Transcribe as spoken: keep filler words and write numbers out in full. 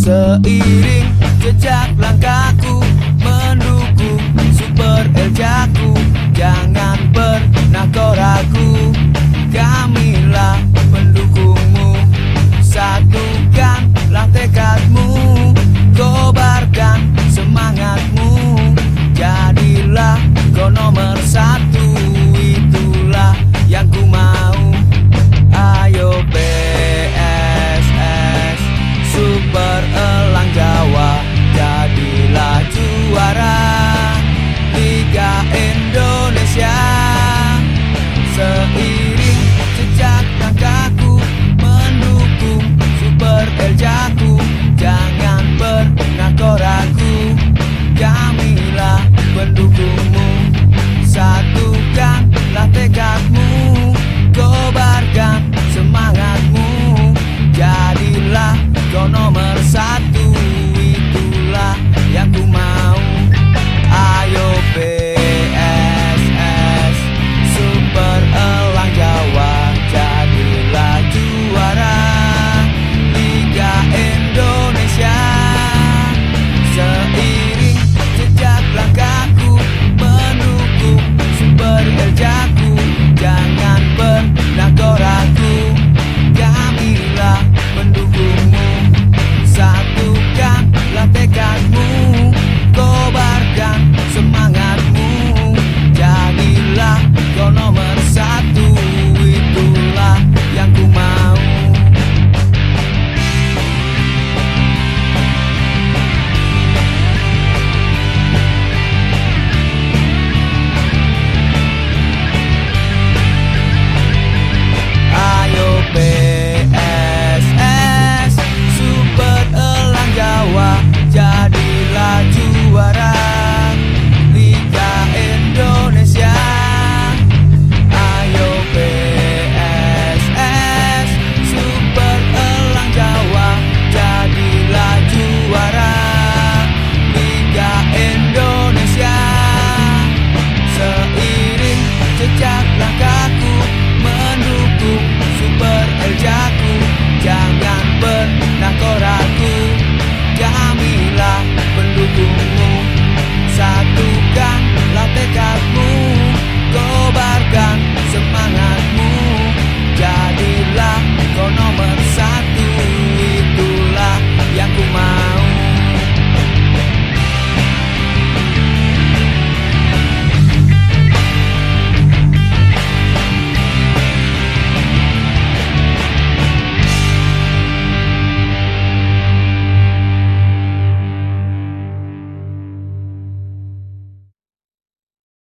Seiring jejak langkahku mendukung Super Eljaku, jangan pernah kau ragu, kamilah pendukungmu. Satukanlah tekadmu, kobarkan semangatmu, jadilah kau nomor satu, itulah yang ku mau. Ayo P S S Super Elang Jawa, jadilah juara Liga Indonesia. Seiring jejak langkahku mendukung Super Eljaku, jangan pernah kau ragu, kamilah pendukungmu. Satukanlah tekadmu, kobarkan semangatmu, jadilah kau nomor satu, itulah yang ku mau.